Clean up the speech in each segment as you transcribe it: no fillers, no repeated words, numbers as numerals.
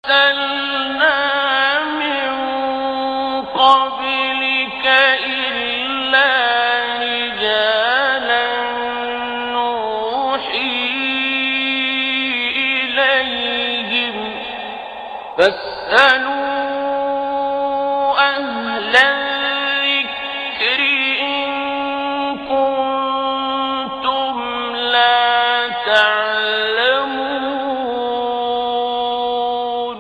أرسلنا من قبلك إلا رجالا نوحي إليهم فاسألوا أهل الذكر إن كنتم لا تعلمون.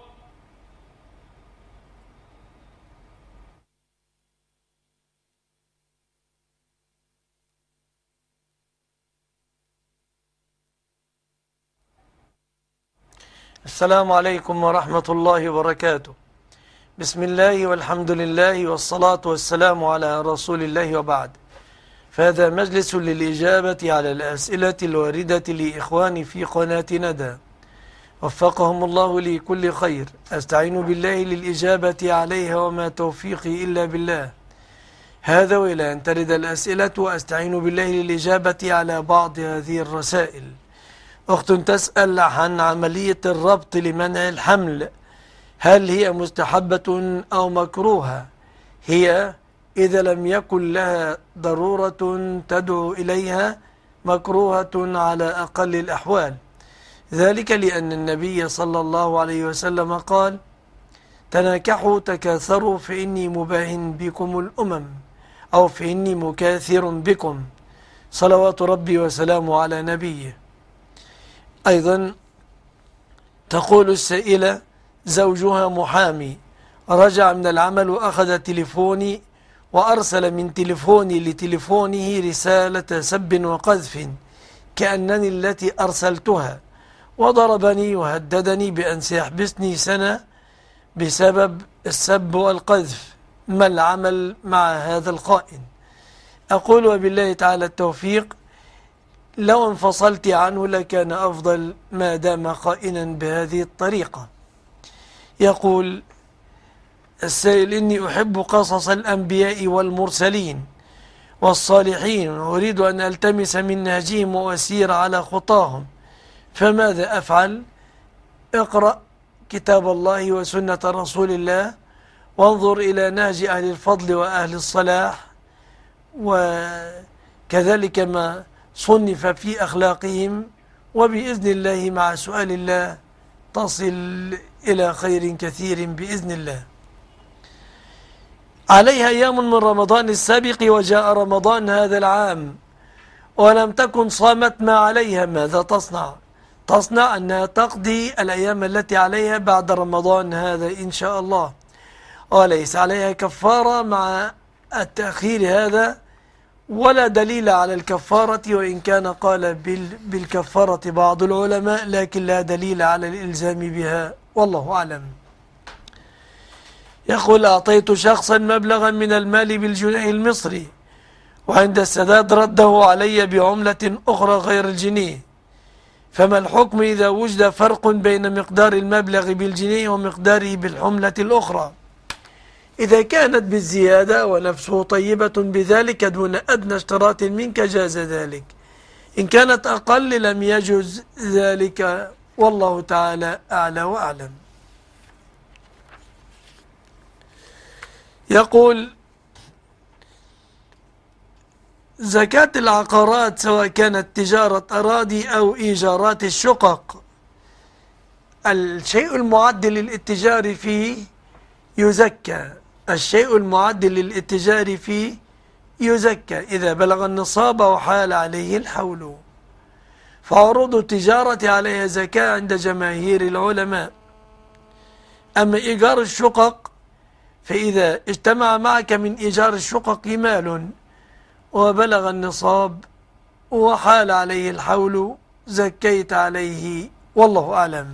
السلام عليكم ورحمة الله وبركاته. بسم الله والحمد لله والصلاة والسلام على رسول الله وبعد. فهذا مجلس للإجابة على الأسئلة الواردة لإخواني في قناة ندى، وفقهم الله لكل خير. أستعين بالله للإجابة عليها وما توفيقي إلا بالله. هذا وإلى أن ترد الأسئلة وأستعين بالله للإجابة على بعض هذه الرسائل. أخت تسأل عن عملية الربط لمنع الحمل، هل هي مستحبة أو مكروهة؟ هي إذا لم يكن لها ضرورة تدعو إليها مكروهة على أقل الأحوال، ذلك لأن النبي صلى الله عليه وسلم قال: تناكحوا تكاثروا فإني مباهن بكم الأمم، أو فإني مكاثر بكم، صلوات ربي وسلامه على نبيه. أيضا تقول السائلة: زوجها محامي، رجع من العمل وأخذ تليفوني وأرسل من تليفوني لتليفونه رسالة سب وقذف كأنني التي أرسلتها، وضربني وهددني بأن سيحبسني سنة بسبب السب والقذف. ما العمل مع هذا الخائن؟ أقول وبالله تعالى التوفيق، لو انفصلت عنه لكان أفضل ما دام خائنا بهذه الطريقة. يقول السائل: إني أحب قصص الأنبياء والمرسلين والصالحين، وأريد أن ألتمس من نهجهم وأسير على خطاهم، فماذا أفعل؟ اقرأ كتاب الله وسنة رسول الله، وانظر إلى نهج أهل الفضل وأهل الصلاح، وكذلك ما صنف في أخلاقهم، وبإذن الله مع سؤال الله تصل إلى خير كثير بإذن الله. عليها أيام من رمضان السابق وجاء رمضان هذا العام ولم تكن صامت ما عليها، ماذا تصنع؟ تصنع أنها تقضي الأيام التي عليها بعد رمضان هذا إن شاء الله، وليس عليها كفارة مع التأخير هذا، ولا دليل على الكفارة، وإن كان قال بالكفارة بعض العلماء، لكن لا دليل على الإلزام بها، والله أعلم. يقول: أعطيت شخصا مبلغا من المال بالجنيه المصري، وعند السداد رده علي بعملة أخرى غير الجنيه، فما الحكم إذا وجد فرق بين مقدار المبلغ بالجنيه ومقداره بالعملة الأخرى؟ إذا كانت بالزيادة ونفسه طيبة بذلك دون أدنى اشتراط منك جاز ذلك، إن كانت أقل لم يجوز ذلك، والله تعالى أعلى وأعلم. يقول: زكاة العقارات سواء كانت تجارة أراضي أو إيجارات الشقق، الشيء المعد للاتجار فيه يزكى، الشيء المعد للاتجار فيه يزكى إذا بلغ النصاب وحال عليه الحول، فعروض التجارة عليها زكاة عند جماهير العلماء. أما إيجار الشقق فإذا اجتمع معك من إيجار الشقق مال وبلغ النصاب وحال عليه الحول زكيت عليه، والله أعلم.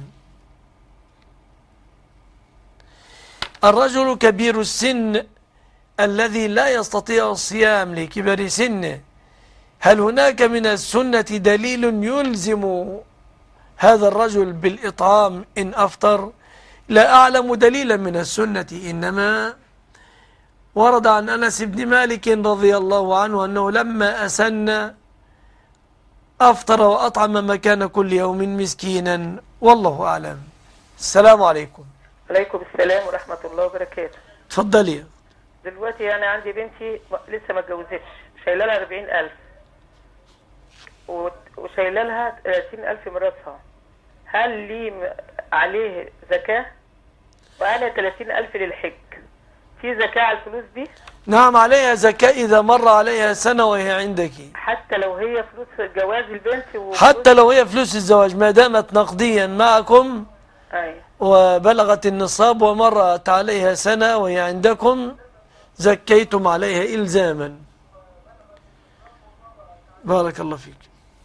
الرجل كبير السن الذي لا يستطيع الصيام لكبر سنه، هل هناك من السنة دليل يلزم هذا الرجل بالإطعام إن أفطر؟ لا أعلم دليلا من السنة، إنما ورد عن أنس بن مالك رضي الله عنه أنه لما أسن أفطر وأطعم مكان كل يوم مسكينا، والله أعلم. السلام عليكم. عليكم السلام ورحمة الله وبركاته. اتفضلي. دلوقتي أنا عندي بنتي لسه ما اتجوزتش، شايله لها 40,000 وشايله لها 30,000 مراتها. هل لي عليه زكاة؟ وأنا 30,000 للحج، في زكاة على الفلوس دي؟ نعم عليها زكاة إذا مر عليها سنة وهي عندك، حتى لو هي فلوس جواز البنت حتى لو هي فلوس الزواج ما دامت نقديا معكم. أيوة. وبلغت النصاب ومرت عليها سنة وهي عندكم زكيتم عليها إلزاما. بارك الله فيك.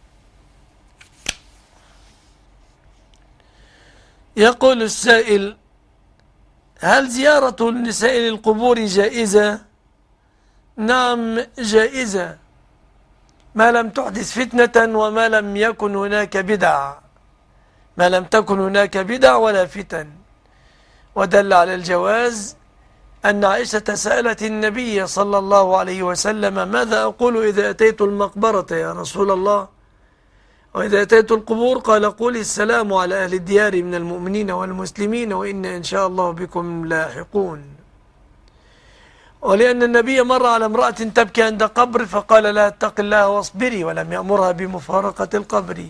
يقول السائل: هل زيارة النساء للقبور جائزة؟ نعم جائزة، ما لم تحدث فتنة وما لم يكن هناك بدع، ما لم تكن هناك بدع ولا فتن. ودل على الجواز أن عائشة سألت النبي صلى الله عليه وسلم: ماذا أقول إذا أتيت المقبرة يا رسول الله؟ وإذا أتيت القبور قال: قولي السلام على أهل الديار من المؤمنين والمسلمين وإنا إن شاء الله بكم لاحقون. ولأن النبي مر على امرأة تبكي عند قبر فقال لها: اتق الله واصبري، ولم يأمرها بمفارقة القبر.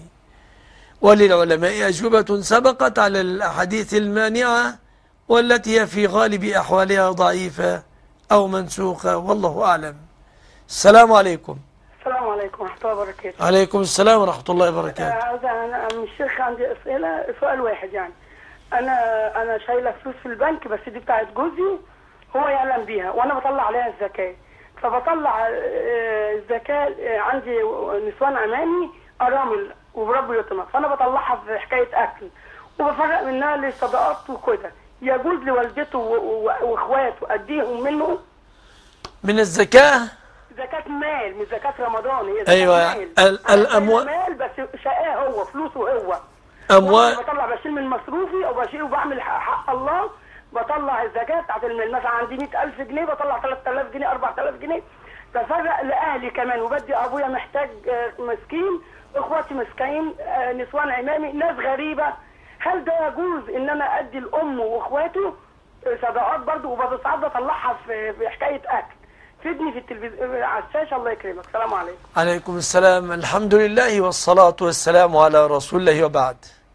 وللعلماء أجوبة سبقت على الأحاديث المانعة والتي هي في غالب أحوالها ضعيفة أو منسوخة، والله أعلم. السلام عليكم. السلام عليكم ورحمة الله وبركاته. عليكم السلام ورحمة الله وبركاته. أنا من الشيخ عندي أسئلة، سؤال واحد يعني. أنا شايلة فلوس في البنك، بس دي بتاعت جوزي هو يعلم بيها، وأنا بطلع عليها الزكاة. فبطلع الزكاة، عندي نسوان أمامي أرامل وبربوا يتمى، فأنا بطلعها في حكاية أكل وبفرق منها للصدقات وكده. يجوز لوالدته وإخواته أديهم منه من الزكاة؟ زكاة مال، مش زكاة رمضان، هي زكاة أيوة. مال. الأموال مال بس شقاه هو، فلوسه هو. أموال بطلع بشيل من مصروفي أو بشيل وبعمل حق الله، بطلع الزكاة بتاعت المال. مثلا عندي 100,000 جنيه بطلع 3,000 جنيه 4,000 جنيه، بفرق لأهلي كمان، وبدي أبويا محتاج مسكين، إخواتي مسكين، نسوان عمامي، ناس غريبة. هل ده يجوز إن أنا أدي الأم وإخواته صدقات برضه؟ وبساعات بطلعها في حكاية أكل. فيدني في التلفزيون على الشاشة، الله يكرمك. السلام عليكم. عليكم السلام. الحمد لله والصلاة والسلام على رسول الله وبعد.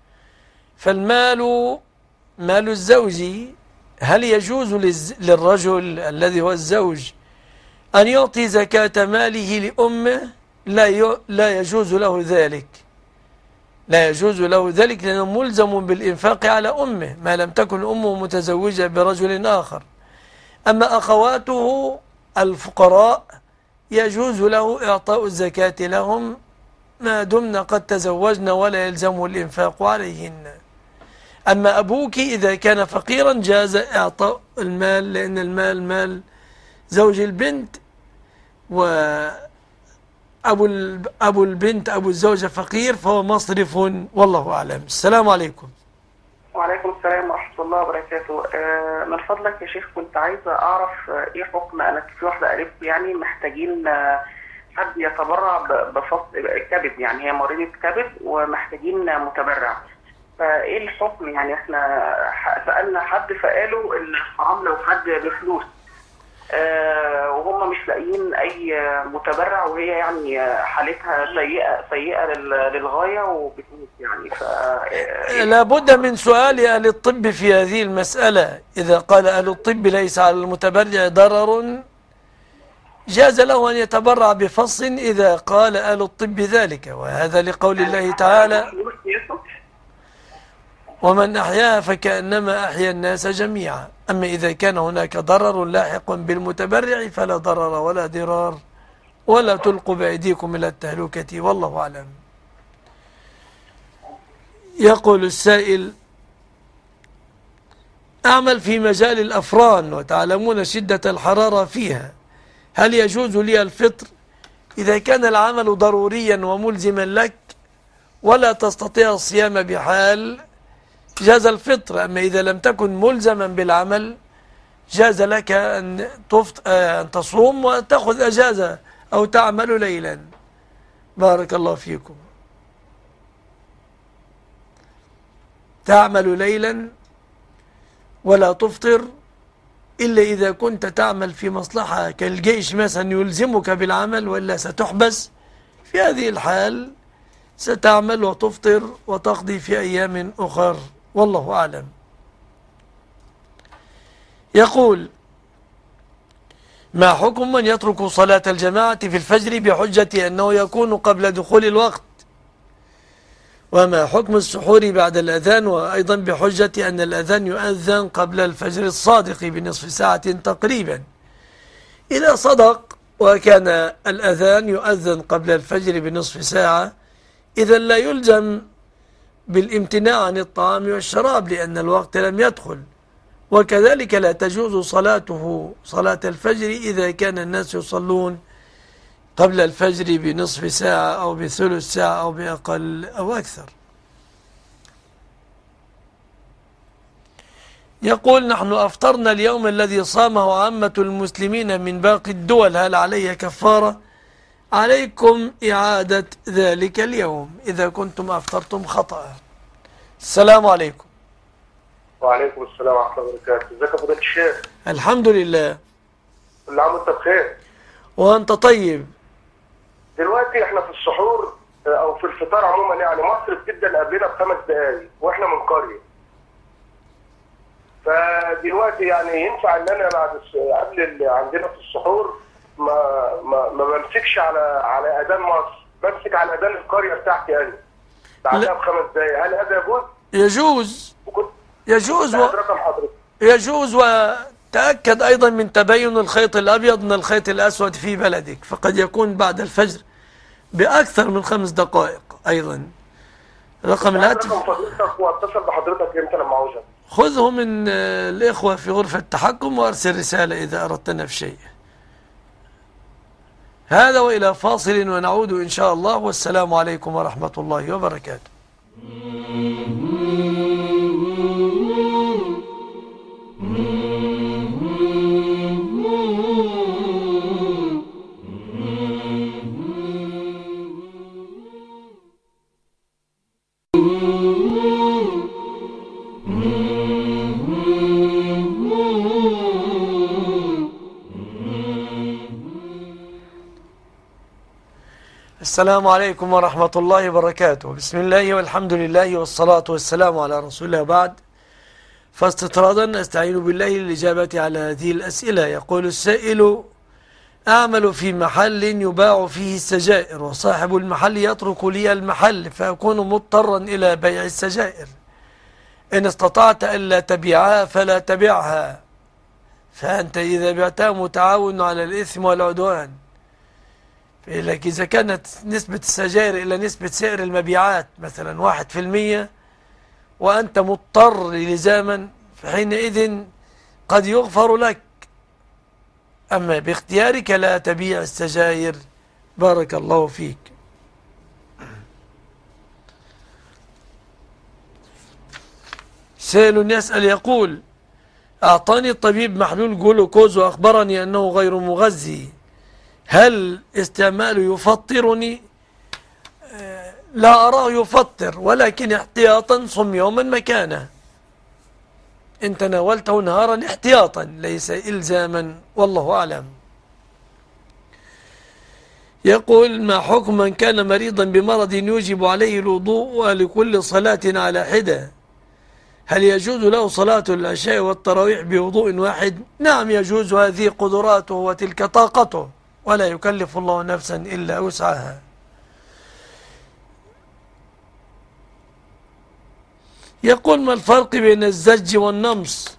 فالمال مال الزوج، هل يجوز للرجل الذي هو الزوج أن يعطي زكاة ماله لأمه؟ لا يجوز له ذلك، لا يجوز له ذلك، لأنه ملزم بالإنفاق على أمه ما لم تكن أمه متزوجة برجل آخر. أما أخواته الفقراء يجوز له إعطاء الزكاة لهم ما دمنا قد تزوجنا ولا يلزمه الإنفاق عليهن. أما أبوك إذا كان فقيرا جاز إعطاء المال، لأن المال مال زوج البنت، أبو البنت أبو الزوجة فقير فهو مصرف، والله أعلم. السلام عليكم. وعليكم السلام ورحمة الله وبركاته. من فضلك يا شيخ كنت عايزة أعرف إيه حكم، أنا في واحدة قريبتي يعني محتاجين حد يتبرع بفصل كبد، يعني هي مريضة كبد ومحتاجين متبرع، فإيه الحكم؟ يعني إحنا سألنا حد فقالوا إن حرام لو حد بفلوس، وهم مش لاقيين أي متبرع، وهي يعني حالتها سيئة للغاية وبتموت يعني. لابد من سؤال أهل الطب في هذه المسألة. إذا قال أهل الطب ليس على المتبرع ضرر جاز له أن يتبرع بفصل إذا قال أهل الطب ذلك، وهذا لقول الله تعالى: ومن أحياها فكأنما أحيا الناس جميعا. أما إذا كان هناك ضرر لاحق بالمتبرع فلا ضرر ولا ضرار، ولا تلقوا بأيديكم إلى التهلكة، والله أعلم. يقول السائل: أعمل في مجال الأفران وتعلمون شدة الحرارة فيها، هل يجوز لي الفطر إذا كان العمل ضروريا وملزما لك ولا تستطيع الصيام بحال؟ جاز الفطر. أما إذا لم تكن ملزما بالعمل جاز لك أن تصوم وتأخذ أجازة أو تعمل ليلا. بارك الله فيكم. تعمل ليلا ولا تفطر إلا إذا كنت تعمل في مصلحة كالجيش مثلا يلزمك بالعمل وإلا ستحبس. في هذه الحال ستعمل وتفطر وتقضي في أيام أخر، والله أعلم. يقول: ما حكم من يترك صلاة الجماعة في الفجر بحجة أنه يكون قبل دخول الوقت؟ وما حكم السحور بعد الأذان وأيضا بحجة أن الأذان يؤذن قبل الفجر الصادق بنصف ساعة تقريبا؟ إذا صدق وكان الأذان يؤذن قبل الفجر بنصف ساعة، إذا لا يلزم بالامتناع عن الطعام والشراب لأن الوقت لم يدخل. وكذلك لا تجوز صلاته صلاة الفجر إذا كان الناس يصلون قبل الفجر بنصف ساعة أو بثلث ساعة أو بأقل أو أكثر. يقول: نحن أفطرنا اليوم الذي صامه عامة المسلمين من باقي الدول، هل علي كفارة؟ عليكم إعادة ذلك اليوم إذا كنتم أفطرتم خطأ. السلام عليكم. وعليكم السلام ورحمة الله وبركاته. ازيك يا فضيلة الشيخ؟ الحمد لله. كل عام وانت بخير. وأنت طيب. دلوقتي احنا في السحور او في الفطار عموما، يعني مصر بتبدا قبلنا ب5 دقايق واحنا من قرية. فدلوقتي يعني ينفع ان انا بعد قبل عندنا في السحور ما بمسكش على اذان مصر، بمسك على اذان القرية بتاعتي انا بعدها ب5 دقايق، هل هذا يجوز؟ يجوز. رقم حضرتك. يجوز. وتأكد أيضا من تبين الخيط الأبيض من الخيط الأسود في بلدك، فقد يكون بعد الفجر بأكثر من 5 دقائق أيضا. رقم الهاتف رقم فضيلتك واتصل بحضرتك امتى لما عاوزها. خذه من الإخوة في غرفة التحكم وأرسل رسالة إذا أردتنا في شيء. هذا وإلى فاصل ونعود إن شاء الله، والسلام عليكم ورحمة الله وبركاته. السلام عليكم ورحمة الله وبركاته. بسم الله والحمد لله والصلاة والسلام على رسول الله، بعد. فاستطرادا أستعين بالله للإجابة على هذه الأسئلة. يقول السائل: أعمل في محل يباع فيه السجائر، وصاحب المحل يترك لي المحل، فأكون مضطرا إلى بيع السجائر. إن استطعت ألا تبيعها فلا تبيعها، فأنت إذا بعتها متعاون على الإثم والعدوان. لكن إذا كانت نسبة السجائر إلى نسبة سائر المبيعات مثلا 1%، وأنت مضطر لزاما، فحينئذ قد يغفر لك. أما باختيارك لا تبيع السجائر. بارك الله فيك. سائل يسأل يقول: أعطاني الطبيب محلول جلوكوز وأخبرني أنه غير مغذي، هل استعماله يفطرني؟ لا أراه يفطر، ولكن احتياطا صم يوما مكانه. إن تناولته نهارا احتياطا ليس إلزاما، والله أعلم. يقول: ما حكم من كان مريضا بمرض يوجب عليه الوضوء لكل صلاة على حدة، هل يجوز له صلاة العشاء والتراويح بوضوء واحد؟ نعم يجوز، هذه قدراته وتلك طاقته، ولا يكلف الله نفسا إلا وسعها. يقول: ما الفرق بين الزج والنمص؟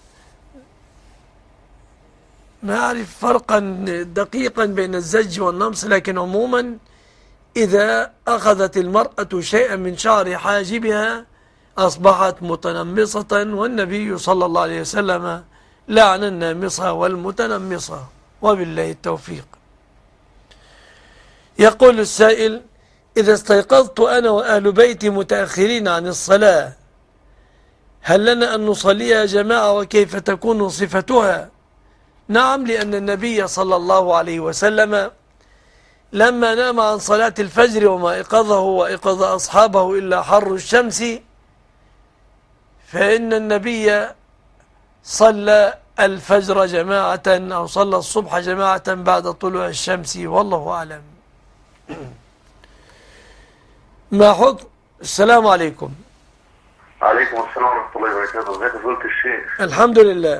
ما أعرف فرقا دقيقا بين الزج والنمص، لكن عموما إذا أخذت المرأة شيئا من شعر حاجبها أصبحت متنمصة، والنبي صلى الله عليه وسلم لعن النامصة والمتنمصة، وبالله التوفيق. يقول السائل: إذا استيقظت أنا وأهل بيتي متأخرين عن الصلاة، هل لنا أن نصليها جماعة وكيف تكون صفتها؟ نعم، لأن النبي صلى الله عليه وسلم لما نام عن صلاة الفجر وما إيقظه وإيقظ أصحابه إلا حر الشمس، فإن النبي صلى الفجر جماعة أو صلى الصبح جماعة بعد طلوع الشمس، والله أعلم. ما حكم؟ السلام عليكم. عليكم السلام ورحمة الله وبركاته. ازيك يا فضيلة الشيخ؟ الحمد لله.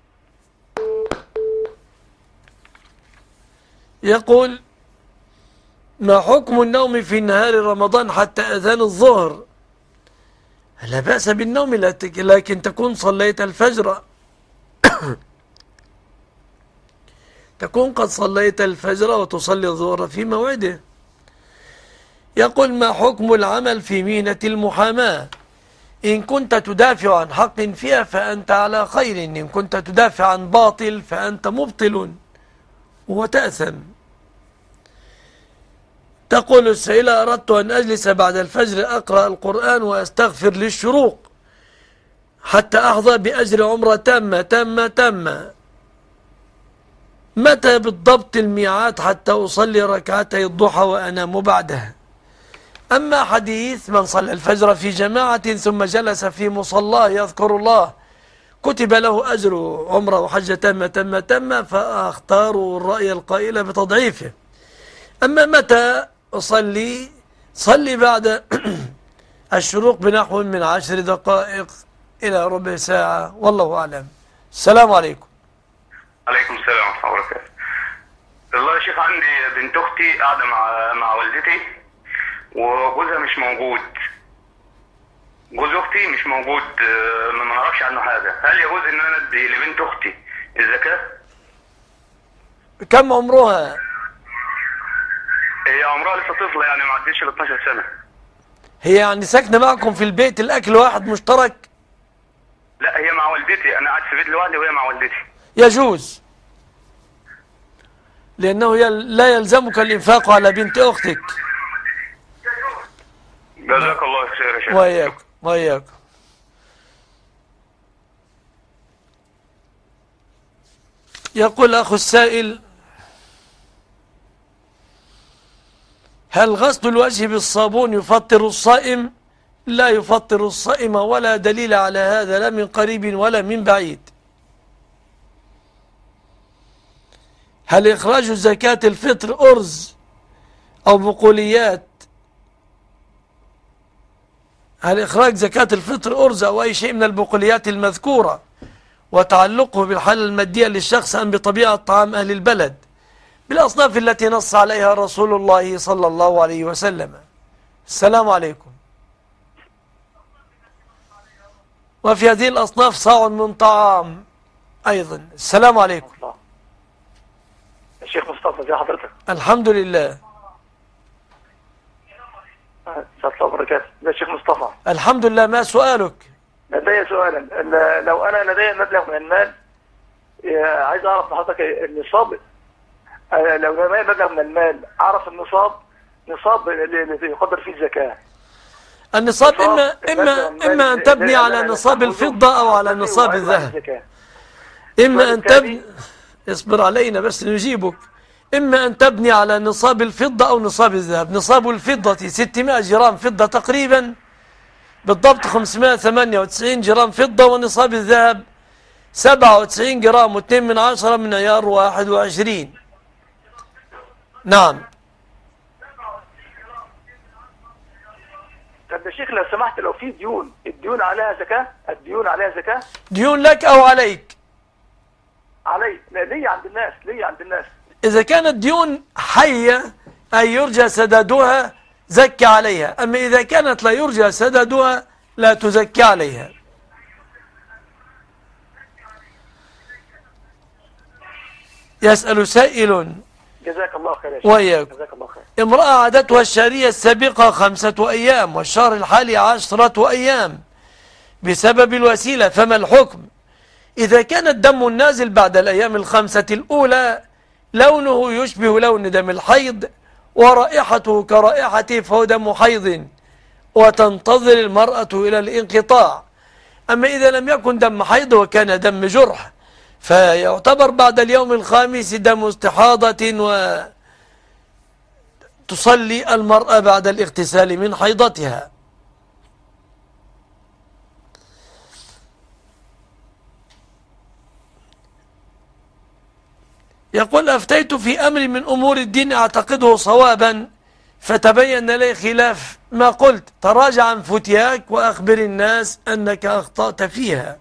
يقول: ما حكم النوم في نهار رمضان حتى أذان الظهر؟ لا بأس بالنوم، لكن تكون صليت الفجر تكون قد صليت الفجر وتصلي الظهر في موعده. يقول: ما حكم العمل في مهنة المحاماة؟ إن كنت تدافع عن حق فيها فأنت على خير، إن كنت تدافع عن باطل فأنت مبطل وتأثم. تقول السائلة: أردت أن أجلس بعد الفجر أقرأ القرآن وأستغفر للشروق حتى أحظى بأجر عمرة تامة. متى بالضبط الميعاد حتى أصلي ركعتي الضحى وأنام بعدها؟ أما حديث من صلى الفجر في جماعة ثم جلس في مصلاه يذكر الله كتب له أجر عمرة وحجة تامة، فأختار الرأي القائل بتضعيفه. أما متى أصلي؟ صلي بعد الشروق بنحو من 10 دقائق إلى ربع ساعة، والله أعلم. السلام عليكم. عليكم السلام ورحمة الله وبركاته. والله يا شيخ، عندي بنت أختي قاعدة مع والدتي وجوزها مش موجود. جوز أختي مش موجود، ما نعرفش عنه حاجة. هل يجوز إن أنا أدي لبنت أختي الزكاة؟ كم عمرها؟ هي عمرها لسه طفلة، يعني ما عدتش ال 12 سنة. هي يعني ساكنة معكم في البيت، الأكل واحد مشترك؟ لا، هي مع والدتي، أنا قاعد في بيت لوحدي وهي مع والدتي. يجوز، لأنه لا يلزمك الإنفاق على بنت أختك. جزاك الله خير يا شيخ. وإياك. يقول أخو السائل: هل غسل الوجه بالصابون يفطر الصائم؟ لا يفطر الصائم، ولا دليل على هذا لا من قريب ولا من بعيد. هل إخراج زكاة الفطر أرز أو بقوليات؟ هل إخراج زكاة الفطر أرز أو أي شيء من البقوليات المذكورة وتعلقه بالحالة المادية للشخص أم بطبيعة طعام أهل البلد بالأصناف التي نص عليها رسول الله صلى الله عليه وسلم؟ السلام عليكم. وفي هذه الأصناف صاع من طعام أيضا. السلام عليكم. الشيخ مصطفى، ازي حضرتك؟ الحمد لله. السلام عليكم وبركاته. يا شيخ مصطفى. الحمد لله. ما سؤالك؟ لدي سؤالا. لو انا لدي مبلغ من المال، عايز اعرف من حضرتك النصاب. لو لدي مبلغ من المال، اعرف نصاب اللي يقدر فيه الزكاة. النصاب إما أن تبني على نصاب الفضة أو على نصاب الذهب. إما أن تبني، اصبر علينا بس نجيبك. إما أن تبني على نصاب الفضة أو نصاب الذهب. نصاب الفضة 600 جرام فضة تقريبا بالضبط، 598 جرام فضة. ونصاب الذهب 97 جرام و2 من 10 من عيار 21. نعم. طب يا شيخ لو سمحت، لو في الديون عليها زكاة؟ الديون عليها زكاة؟ ديون لك أو عليك؟ علي. لا، لي عند الناس. إذا كانت ديون حية أي يرجى سدادها زكى عليها، أما إذا كانت لا يرجى سدادها لا تزكى عليها. يسأل سائل: جزاك الله خير يا شيخ. وإياك. جزاك الله خير. امرأة عادتها الشهرية السابقة 5 أيام والشهر الحالي 10 أيام بسبب الوسيلة، فما الحكم؟ إذا كان الدم النازل بعد الأيام ال5 الأولى لونه يشبه لون دم الحيض ورائحته كرائحته فهو دم حيض وتنتظر المرأة إلى الانقطاع. أما إذا لم يكن دم حيض وكان دم جرح فيعتبر بعد اليوم ال5 دم استحاضة، وتصلي المرأة بعد الاغتسال من حيضتها. يقول أفتيت في أمر من أمور الدين أعتقده صوابا فتبين لي خلاف ما قلت، تراجع عن فتياك وأخبر الناس أنك أخطأت فيها.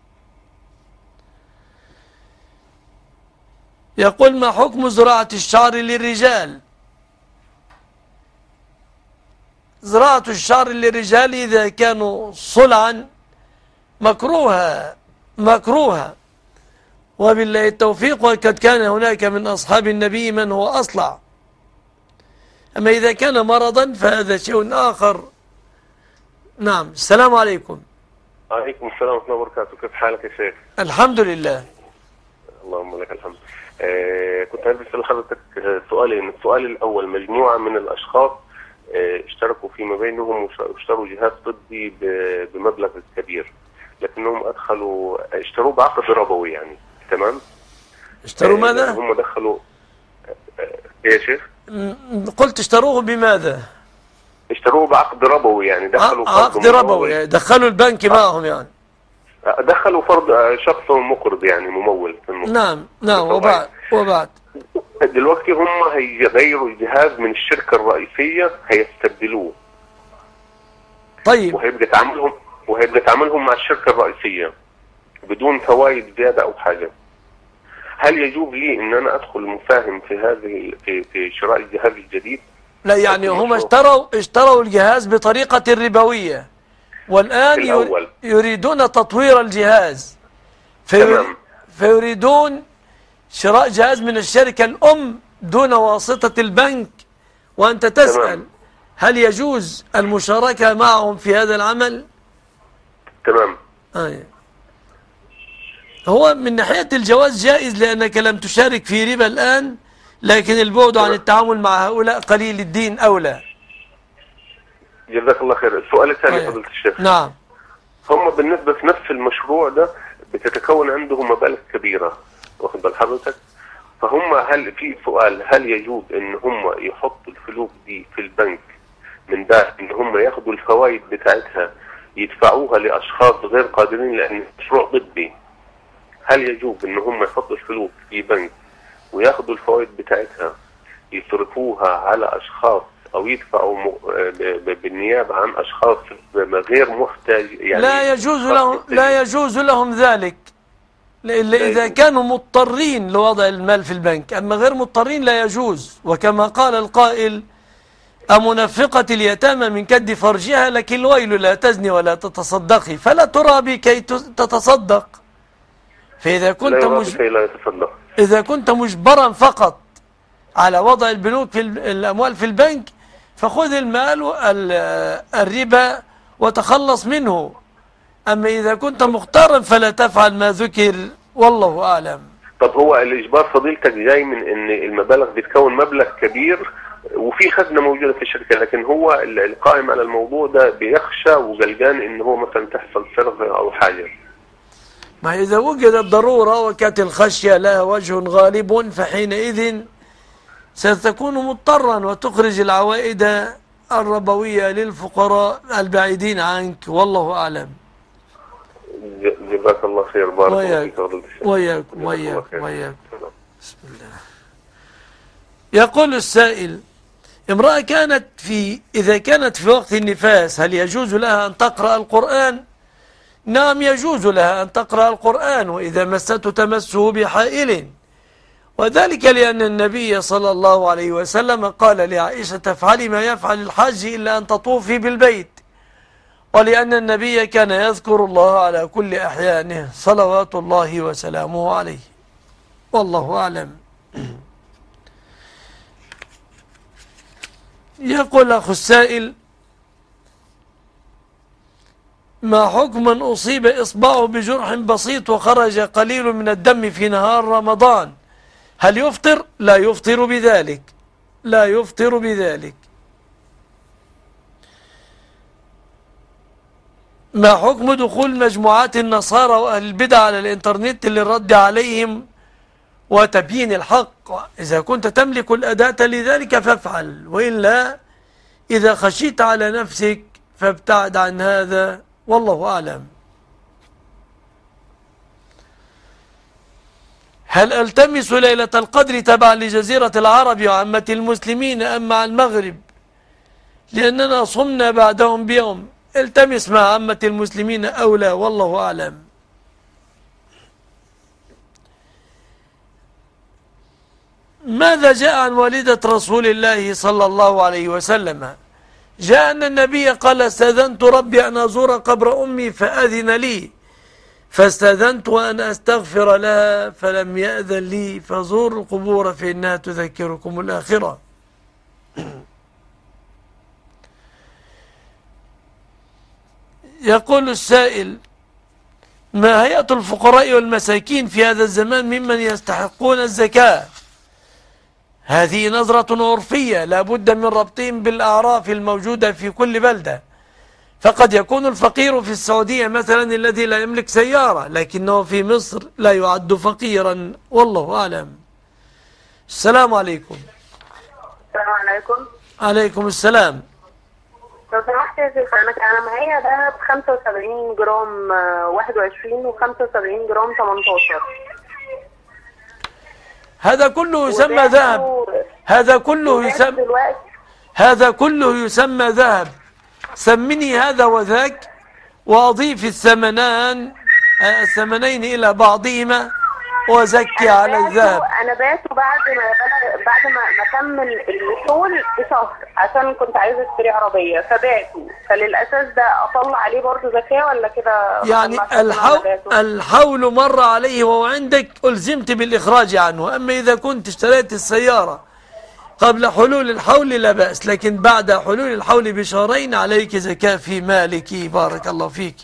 يقول ما حكم زراعة الشعر للرجال؟ زراعة الشعر للرجال إذا كانوا صلعا مكروهة وبالله التوفيق، وقد كان هناك من أصحاب النبي من هو أصلع. أما إذا كان مرضا فهذا شيء آخر. نعم. السلام عليكم. عليكم السلام ورحمة الله وبركاته. كيف حالك يا شيخ؟ الحمد لله. اللهم لك الحمد. كنت عايز أسأل حضرتك سؤالين. السؤال الأول، مجموعة من الأشخاص اشتركوا فيما بينهم واشتروا جهاز طبي بمبلغ كبير، لكنهم اشتروه بعقد ربوي يعني. تمام؟ اشتروا ماذا؟ هم دخلوا يا شيخ؟ قلت اشتروه بماذا؟ اشتروه بعقد ربوي يعني دخلوا عقد ربوي يعني دخلوا البنك معهم يعني. دخلوا فرد شخص مقرض يعني ممول في النص. نعم وبعد دلوقتي هم هيغيروا الجهاز من الشركة الرئيسية، هيستبدلوه. طيب. وهيبقى تعاملهم مع الشركة الرئيسية بدون فوائد زيادة أو حاجة. هل يجوز لي إن أنا أدخل مساهم في شراء الجهاز الجديد؟ لا، يعني هم اشتروا الجهاز بطريقة ربوية، والآن يريدون تطوير الجهاز فيريدون شراء جهاز من الشركة الأم دون واسطة البنك. وأنت تسأل هل يجوز المشاركة معهم في هذا العمل؟ تمام. هو من ناحية الجواز جائز لأنك لم تشارك في ربا الآن، لكن البعد عن التعامل مع هؤلاء قليل الدين أولى. جزاك الله خير. السؤال الثاني فضيلة الشيخ. نعم. هم بالنسبة في نفس المشروع ده بتتكون عندهم مبالغ كبيرة، واخد بال حضرتك؟ فهم هل يجوز ان هم يحطوا الفلوس دي في البنك من باب ان هم ياخدوا الفوائد بتاعتها يدفعوها لاشخاص غير قادرين لان مشروع طبي؟ هل يجوز ان هم يحطوا الفلوس في بنك وياخدوا الفوائد بتاعتها يصرفوها على اشخاص او يدفعوا بالنيابة عن اشخاص غير محتاج يعني؟ لا يجوز لهم ذلك إلا إذا كانوا مضطرين لوضع المال في البنك، أما غير مضطرين لا يجوز. وكما قال القائل أمنفقة اليتامى من كد فرجها لك الويل لا تزني ولا تتصدقي فلا ترى كي تتصدق. فإذا كنت مجبرا فقط على وضع الأموال في البنك فخذ المال الربا وتخلص منه. أما إذا كنت مختارا فلا تفعل ما ذكر، والله أعلم. طب هو الإجبار فضيلتك جاي من إن المبالغ بتكون مبلغ كبير وفي خزنة موجودة في الشركة، لكن هو القائم على الموضوع ده بيخشى وقلقان إن هو مثلا تحصل سرقة أو حاجة. ما إذا وجدت ضرورة وكانت الخشية لها وجه غالب فحينئذ ستكون مضطرا وتخرج العوائد الربوية للفقراء البعيدين عنك، والله أعلم. جزاك الله خير. بارك الله فيك. وياكم. بسم الله. يقول السائل امرأة إذا كانت في وقت النفاس هل يجوز لها أن تقرأ القرآن؟ نعم يجوز لها أن تقرأ القرآن وإذا مسته تمسه بحائل، وذلك لأن النبي صلى الله عليه وسلم قال لعائشة افعلي ما يفعل الحاج إلا أن تطوفي بالبيت، ولأن النبي كان يذكر الله على كل أحيانه صلوات الله وسلامه عليه، والله أعلم. يقول أخو السائل ما حكم من أصيب إصبعه بجرح بسيط وخرج قليل من الدم في نهار رمضان، هل يفطر؟ لا يفطر بذلك. ما حكم دخول مجموعات النصارى وأهل البدع على الإنترنت للرد عليهم وتبيين الحق؟ إذا كنت تملك الأداة لذلك فافعل، وإلا إذا خشيت على نفسك فابتعد عن هذا، والله أعلم. هل ألتمس ليلة القدر تبعا لجزيرة العرب وعامة المسلمين أم مع المغرب؟ لأننا صمنا بعدهم بيوم. التمس مع عامة المسلمين أولى، والله أعلم. ماذا جاء عن والدة رسول الله صلى الله عليه وسلم؟ جاء أن النبي قال: استأذنت ربي أن أزور قبر أمي فأذن لي، فاستأذنت أن أستغفر لها فلم يأذن لي، فزوروا القبور فإنها تذكركم الآخرة. يقول السائل: ما هيئة الفقراء والمساكين في هذا الزمان ممن يستحقون الزكاة؟ هذه نظرة عرفية لا بد من ربطهم بالأعراف الموجودة في كل بلدة. فقد يكون الفقير في السعودية مثلا الذي لا يملك سيارة، لكنه في مصر لا يعد فقيرا، والله أعلم. السلام عليكم. السلام عليكم. عليكم السلام. لو سمحت يا شيخ، أنا معايا دهب 75 جرام 21 و75 جرام 18. هذا كله يسمى ذهب. هذا كله يسمى ذهب. سمني هذا وذاك وأضيف الثمنين إلى بعضهما وزكي على الذهب. أنا بعته بعد ما كمل الوصول بشهر، عشان كنت عايزة اشتري عربية فبعته. فللأساس ده أطلع عليه برضه زكاة ولا كده؟ يعني الحول مر عليه وهو عندك ألزمت بالإخراج عنه. أما إذا كنت اشتريت السيارة قبل حلول الحول لا بأس، لكن بعد حلول الحول بشهرين عليك زكاة في مالك. بارك الله فيك.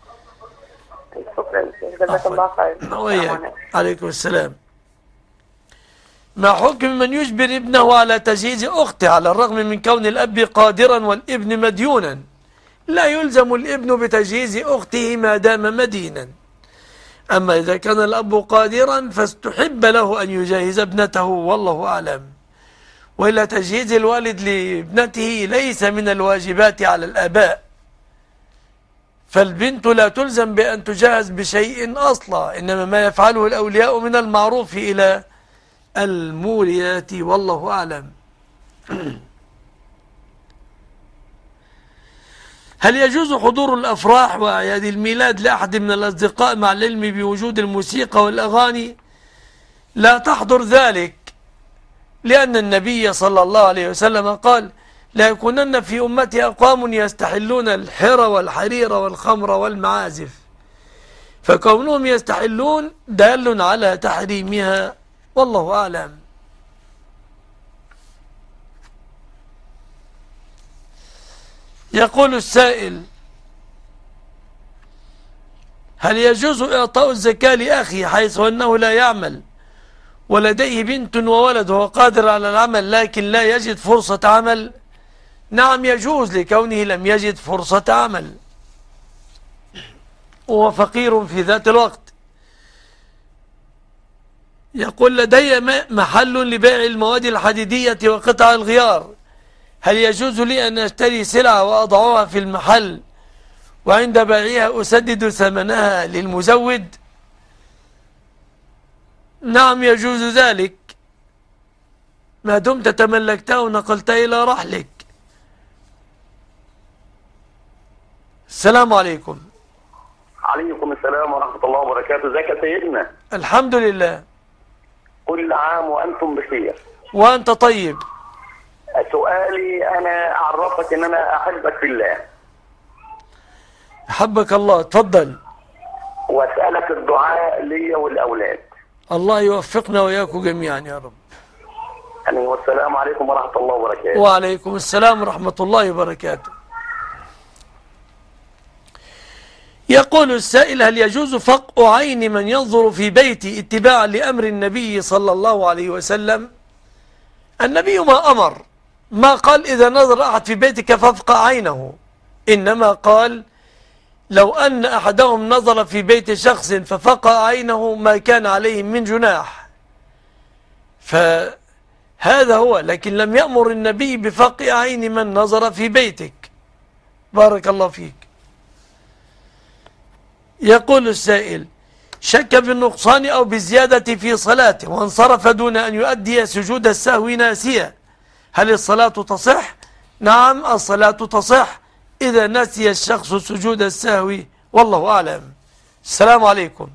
شكرا، جزاك الله خير. عليكم السلام. ما حكم من يجبر ابنه على تجهيز أخته على الرغم من كون الأب قادرا والابن مديونا؟ لا يلزم الابن بتجهيز أخته ما دام مدينا. أما إذا كان الأب قادرا فاستحب له أن يجهز ابنته، والله أعلم. وإلا تجهيز الوالد لابنته ليس من الواجبات على الآباء، فالبنت لا تلزم بأن تجهز بشيء أصلا، إنما ما يفعله الأولياء من المعروف إلى الموليات، والله أعلم. هل يجوز حضور الأفراح وأعياد الميلاد لأحد من الأصدقاء مع العلم بوجود الموسيقى والأغاني؟ لا تحضر ذلك، لأن النبي صلى الله عليه وسلم قال: لا يكونن في أمتي أقوام يستحلون الحر والحرير والخمر والمعازف، فكونهم يستحلون دال على تحريمها، والله أعلم. يقول السائل: هل يجوز إعطاء الزكاة لأخي حيث أنه لا يعمل ولديه بنت وولد وهو قادر على العمل لكن لا يجد فرصة عمل؟ نعم يجوز، لكونه لم يجد فرصة عمل وهو فقير في ذات الوقت. يقول: لدي محل لبيع المواد الحديدية وقطع الغيار، هل يجوز لي أن أشتري سلعة وأضعها في المحل وعند بيعها أسدد ثمنها للمزود؟ نعم يجوز ذلك ما دمت تملكته ونقلته إلى رحلك. السلام عليكم. عليكم السلام ورحمة الله وبركاته. ازيك يا سيدنا؟ الحمد لله. كل عام وأنتم بخير. وأنت طيب. سؤالي أنا أعرفك إن أنا أحبك في الله. أحبك الله، تفضل. وأسألك الدعاء لي والأولاد. الله يوفقنا وإياكم جميعا يا رب. والسلام عليكم ورحمة الله وبركاته. وعليكم السلام ورحمة الله وبركاته. يقول السائل: هل يجوز فقع عين من ينظر في بيتي اتباعا لأمر النبي صلى الله عليه وسلم؟ النبي ما أمر، ما قال إذا نظر أحد في بيتك فافقع عينه، إنما قال: لو أن أحدهم نظر في بيت شخص ففقع عينه ما كان عليه من جناح. فهذا هو، لكن لم يأمر النبي بفقع عين من نظر في بيتك. بارك الله فيك. يقول السائل: شك بالنقصان أو بالزيادة في صلاته وانصرف دون أن يؤدي سجود السهو ناسيا، هل الصلاة تصح؟ نعم الصلاة تصح إذا نسي الشخص سجود السهو، والله أعلم. السلام عليكم.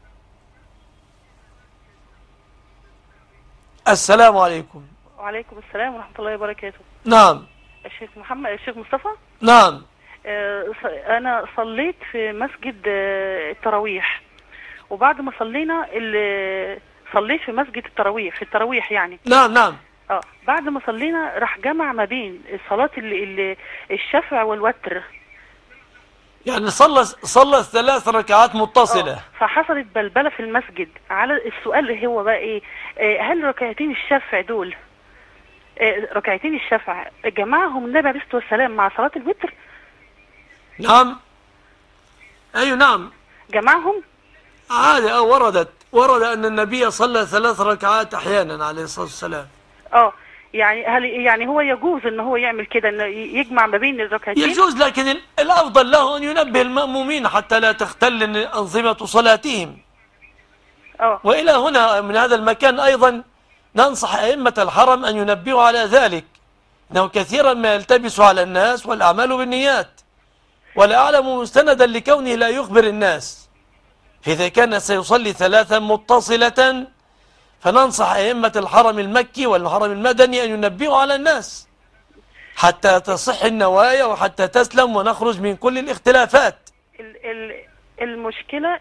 السلام عليكم. وعليكم السلام ورحمة الله وبركاته. نعم. الشيخ محمد، الشيخ مصطفى. نعم. أنا صليت في مسجد التراويح، وبعد ما صلينا صليت في مسجد التراويح، في التراويح يعني. نعم نعم. بعد ما صلينا راح جمع ما بين صلاة الشفع والوتر، يعني صلى 3 ركعات متصلة. فحصلت بلبلة في المسجد. على السؤال اللي هو بقى ايه، هل ركعتين الشفع دول ركعتين الشفع جمعهم النبي عليه الصلاة والسلام مع صلاة الوتر؟ نعم. أيوة نعم جمعهم عادي. ورد أن النبي صلى 3 ركعات أحيانا عليه الصلاة والسلام. يعني هل يعني هو يجوز ان هو يعمل كده، ان يجمع ما بين الركعتين؟ يجوز، لكن الأفضل له أن ينبه المأمومين حتى لا تختل أنظمة صلاتهم. وإلى هنا من هذا المكان أيضا ننصح أئمة الحرم أن ينبهوا على ذلك، إنه كثيرا ما يلتبس على الناس والأعمال بالنيات، ولا أعلم مستندا لكونه لا يخبر الناس. فإذا كان سيصلي 3 متصلة فننصح أئمة الحرم المكي والحرم المدني أن ينبهوا على الناس حتى تصح النوايا وحتى تسلم ونخرج من كل الاختلافات. المشكلة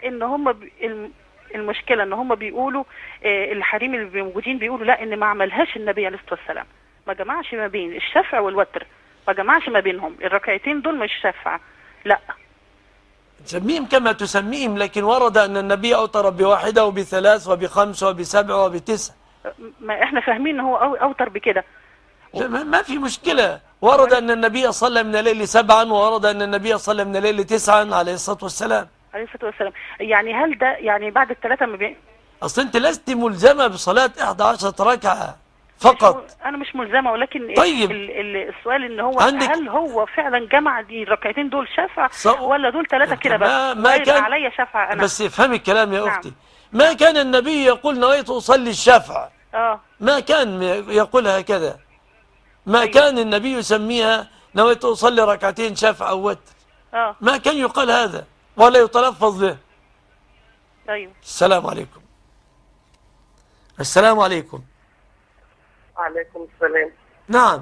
ان هم بيقولوا الحريم اللي موجودين بيقولوا لا، ان ما عملهاش النبي عليه الصلاة والسلام، ما جمعش ما بين الشفع والوتر، ما جمعش ما بينهم الركعتين دول، مش شفع لا. تسميهم كما تسميهم، لكن ورد أن النبي أوتر ب1 وب3 وب5 وب7 وب9. ما احنا فاهمين ان هو أوتر بكده. ما في مشكلة. ورد أن النبي صلى من الليل 7 وورد أن النبي صلى من الليل 9 عليه الصلاة والسلام. عليه الصلاة والسلام. يعني هل ده يعني بعد ال3 ما بين؟ أصل أنت لست ملزمة بصلاة 11 ركعة فقط. أنا مش ملزمة، ولكن طيب. السؤال إن هو هل هو فعلا جمع دي الركعتين دول شفع ولا دول 3 كده بس؟ ما كان عليا شفع أنا. بس افهمي الكلام يا أختي. نعم. ما كان النبي يقول نويت أصلي الشفع. ما كان يقول هكذا. ما كان النبي يسميها نويت أصلي 2 شفع أو وتر. ما كان يقال هذا ولا يتلفظ به. طيب. السلام عليكم. السلام عليكم. وعليكم السلام. نعم.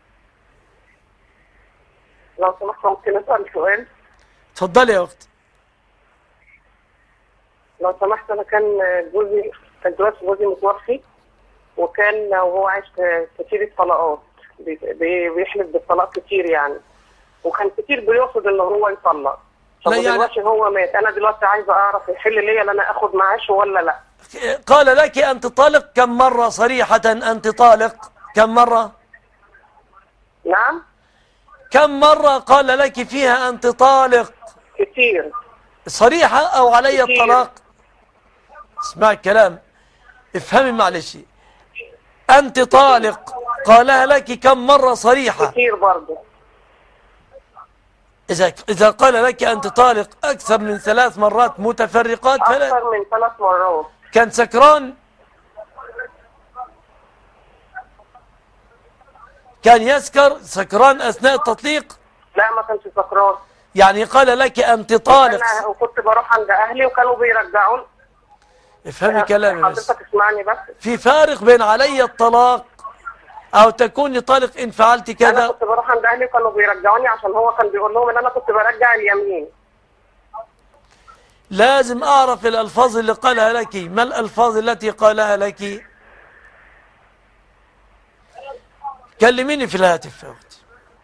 لو سمحت ممكن أسأل سؤال؟ تفضلي يا أختي. لو سمحت، أنا كان دلوقتي جوزي متوفي، وكان وهو عايش كتير الطلاقات، بيحلف بالطلاق كتير يعني، وكان كتير بيقصد إن هو يطلق. طب دلوقتي هو مات، أنا دلوقتي عايزة أعرف يحل ليا إن أنا آخد معاشه ولا لأ؟ قال لك أنت طالق كم مرة صريحة؟ أنت طالق كم مرة؟ نعم. كم مرة قال لك فيها أنت طالق؟ كتير. صريحة أو علي كتير. الطلاق. اسمع الكلام، افهمي معلش. أنت طالق قالها لك كم مرة صريحة؟ كتير برضه. إذا قال لك أنت طالق أكثر من 3 مرات متفرقات أكثر من 3 مرات. كان سكران؟ كان يسكر سكران أثناء التطليق؟ لا ما كانش سكران. يعني قال لك أنت طالق. وكنت بروح عند أهلي وكانوا بيرجعون. افهمي كلامي بس. حضرتك اسمعني بس. في فارق بين علي الطلاق أو تكوني طالق إن فعلت كذا. أنا كنت بروح عند أهلي وكانوا بيرجعوني، عشان هو كان بيقول لهم إن أنا كنت برجع اليمين. لازم أعرف الألفاظ اللي قالها لك. ما الألفاظ التي قالها لك؟ كلميني في الهاتف يا أختي.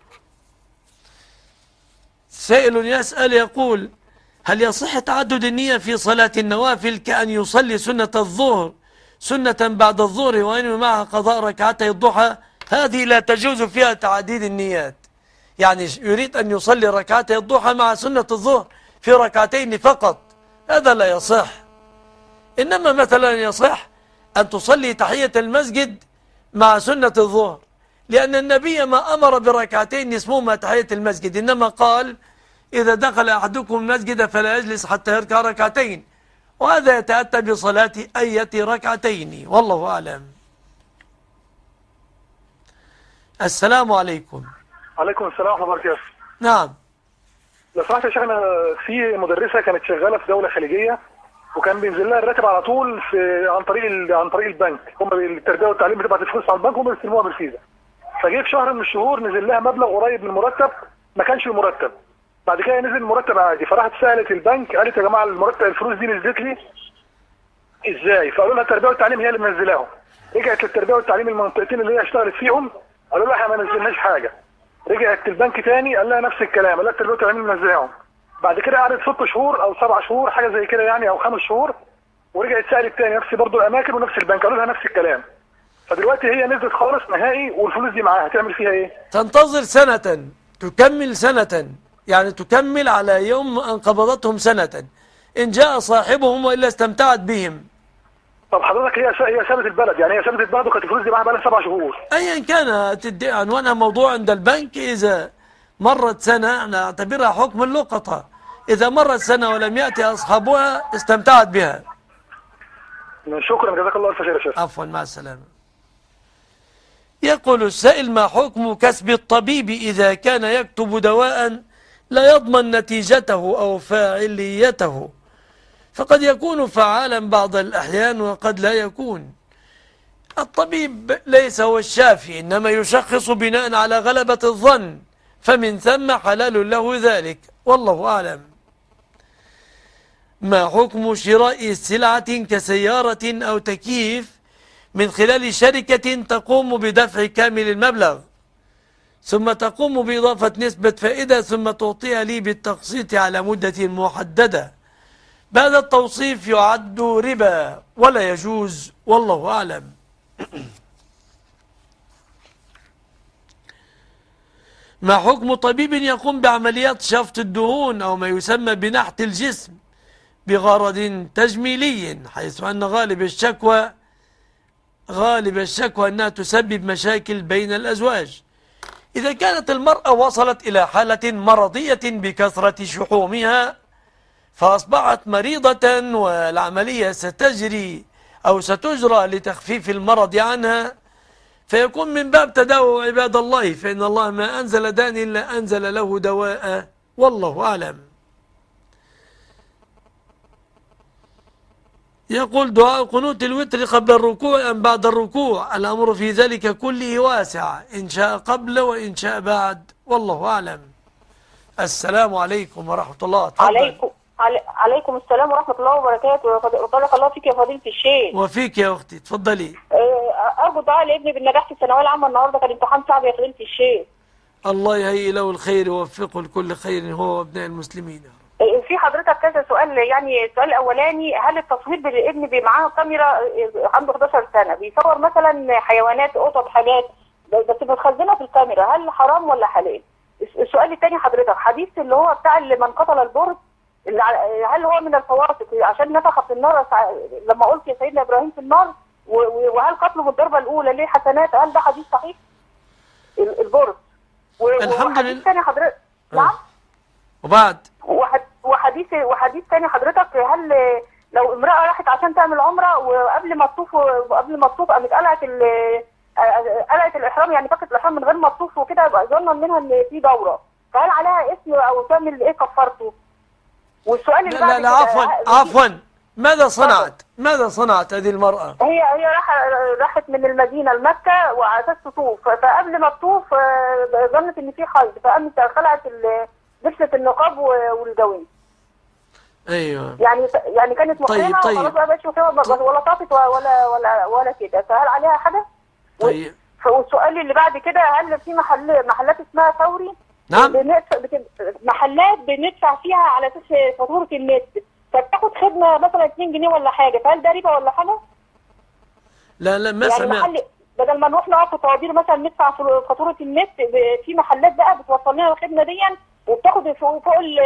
سائل يسأل يقول: هل يصح تعدد النية في صلاة النوافل كأن يصلي سنة الظهر سنة بعد الظهر وينوي معها قضاء ركعتي الضحى؟ هذه لا تجوز فيها تعديد النيات. يعني يريد أن يصلي ركعتي الضحى مع سنة الظهر في 2 فقط، هذا لا يصح. إنما مثلا يصح أن تصلي تحية المسجد مع سنة الظهر، لأن النبي ما أمر ب2 اسمهما تحية المسجد، إنما قال: إذا دخل أحدكم المسجد فلا يجلس حتى يركع 2، وهذا يتأتى بصلاة أية ركعتين، والله أعلم. السلام عليكم. عليكم السلام ورحمة الله وبركاته. نعم. لو سمحت يا شيخنا، في مدرسة كانت شغالة في دولة خليجية، وكان بينزل لها الراتب على طول عن طريق البنك. هم التربية والتعليم بتبعت الفلوس على البنك، هم بيستلموها بالفيزا. فجه في شهر من الشهور نزل لها مبلغ قريب من المرتب، ما كانش المرتب. بعد كده نزل المرتب عادي، فراحت سألت البنك قالت يا جماعة المرتب الفلوس دي نزلت لي ازاي؟ فقالوا لها التربية والتعليم هي اللي منزلاهم. رجعت للتربية والتعليم المنطقتين اللي هي اشتغلت فيهم، قالوا لها احنا ما نزلناش حاجة. رجعت البنك تاني قال لها نفس الكلام، قال لها التربية والتعليم منزلاهم. بعد كده قعدت 6 شهور او 7 شهور حاجة زي كده يعني، او 5 شهور، ورجعت سألت تاني نفس برضه الاماكن ونفس البنك قالوا لها نفس الكلام. فدلوقتي هي نزلت خالص نهائي والفلوس دي معاها، هتعمل فيها ايه؟ تنتظر سنة، تكمل سنة، يعني تكمل على يوم أن قبضتهم سنة، إن جاء صاحبهم وإلا استمتعت بهم. طب حضرتك هي سابت البلد، يعني هي سابت البلد وكانت الفلوس دي معاها بقى لها 7 شهور. أيا كان عنوانها موضوع عند البنك، إذا مرت سنة نعتبرها حكم اللقطة، إذا مرت سنة ولم يأتي أصحابها استمتعت بها. شكرا، جزاك الله خير يا شيخ. عفوا، مع السلامة. يقول السائل: ما حكم كسب الطبيب إذا كان يكتب دواء لا يضمن نتيجته أو فاعليته؟ فقد يكون فعالا بعض الأحيان وقد لا يكون. الطبيب ليس هو الشافي، إنما يشخص بناء على غلبة الظن، فمن ثم حلال له ذلك، والله أعلم. ما حكم شراء سلعة كسيارة أو تكييف من خلال شركة تقوم بدفع كامل المبلغ، ثم تقوم بإضافة نسبة فائدة، ثم تعطيها لي بالتقسيط على مدة محددة؟ بهذا التوصيف يعد ربا ولا يجوز، والله أعلم. ما حكم طبيب يقوم بعمليات شفط الدهون أو ما يسمى بنحت الجسم بغرض تجميلي، حيث أن غالب الشكوى أنها تسبب مشاكل بين الأزواج؟ إذا كانت المرأة وصلت إلى حالة مرضية بكثرة شحومها فأصبحت مريضة والعملية ستجري أو ستجرى لتخفيف المرض عنها، فيكون من باب تداوى عباد الله، فإن الله ما أنزل داء إلا أنزل له دواء، والله أعلم. يقول: دعاء قنوت الوتر قبل الركوع أم بعد الركوع؟ الأمر في ذلك كله واسع، إن شاء قبل وإن شاء بعد، والله أعلم. السلام عليكم ورحمة الله. عليكم السلام ورحمة الله وبركاته. بارك الله فيك يا فضيلة الشيخ. وفيك يا أختي، تفضلي. أرجو دعاء لابني بالنجاح في الثانوية العامة، النهارده كان امتحان صعب يا فضيلة الشيخ. الله يهيئ له الخير ويوفقه لكل خير هو وابناء المسلمين. في حضرتك كذا سؤال، يعني السؤال الأولاني: هل التصوير بالابن معاه كاميرا عنده 11 سنة بيصور مثلا حيوانات، قطط، حاجات، بس بتخزنها في الكاميرا، هل حرام ولا حلال؟ السؤال الثاني حضرتك: حديث اللي هو بتاع من قتل البرص، هل هو من الفواسق عشان نفخ في النار لما قلت يا سيدنا ابراهيم في النار، وهل قتله بالضربه الاولى ليه حسنات؟ هل ده حديث صحيح البرص؟ الحمد لله. ثاني حضرتك نعم. وبعد وحديث ثاني حضرتك: هل لو امراه راحت عشان تعمل عمره وقبل ما تطوف قامت قلعت الاحرام، يعني فكت الاحرام من غير ما تطوف وكده، يبقى ظنا منها ان في دوره، فهل عليها اسم او تعمل ايه كفارته؟ والسؤال اللي بعد لا عفوا ماذا صنعت هذه المرأة؟ هي راحت من المدينة لمكة وعلى اساس تطوف، فقبل ما تطوف ظنت ان في حيض، فقامت خلعت لبست النقاب والجوانب. ايوه، يعني كانت محرمة وخلاص بقى بقتش محرمة، ولا طافت ولا كده، فهل عليها حاجة؟ طيب. والسؤال اللي بعد كده: هل في محلات اسمها فوري؟ نعم. محلات بندفع فيها على اساس فاتورة النت، فبتاخد خدمة مثلا 2 جنيه ولا حاجة، فهل ده ربا ولا حاجة؟ لا ما يعني سمعت. بدل ما نروح نقف في طوابير مثلا ندفع فاتورة النت، في محلات بقى بتوصل لنا الخدمة دي وبتاخد فوق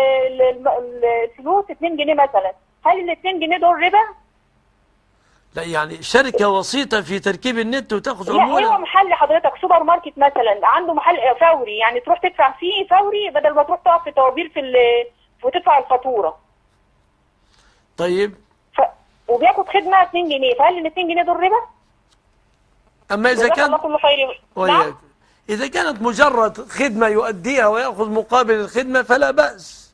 الفلوس 2 جنيه مثلا، هل ال 2 جنيه دول ربا؟ لا، يعني شركة وسيطة في تركيب النت وتاخذ عمولة. لا، هو محل حضرتك سوبر ماركت مثلا عنده محل فوري، يعني تروح تدفع فيه فوري بدل ما تروح تقف في طوابير وتدفع الفاتورة. طيب. وبياخد خدمه 2 جنيه، فهل ال 2 جنيه دول ربا؟ أما إذا كان الله كل خير. وياك إذا كانت مجرد خدمة يؤديها ويأخذ مقابل الخدمة فلا بأس.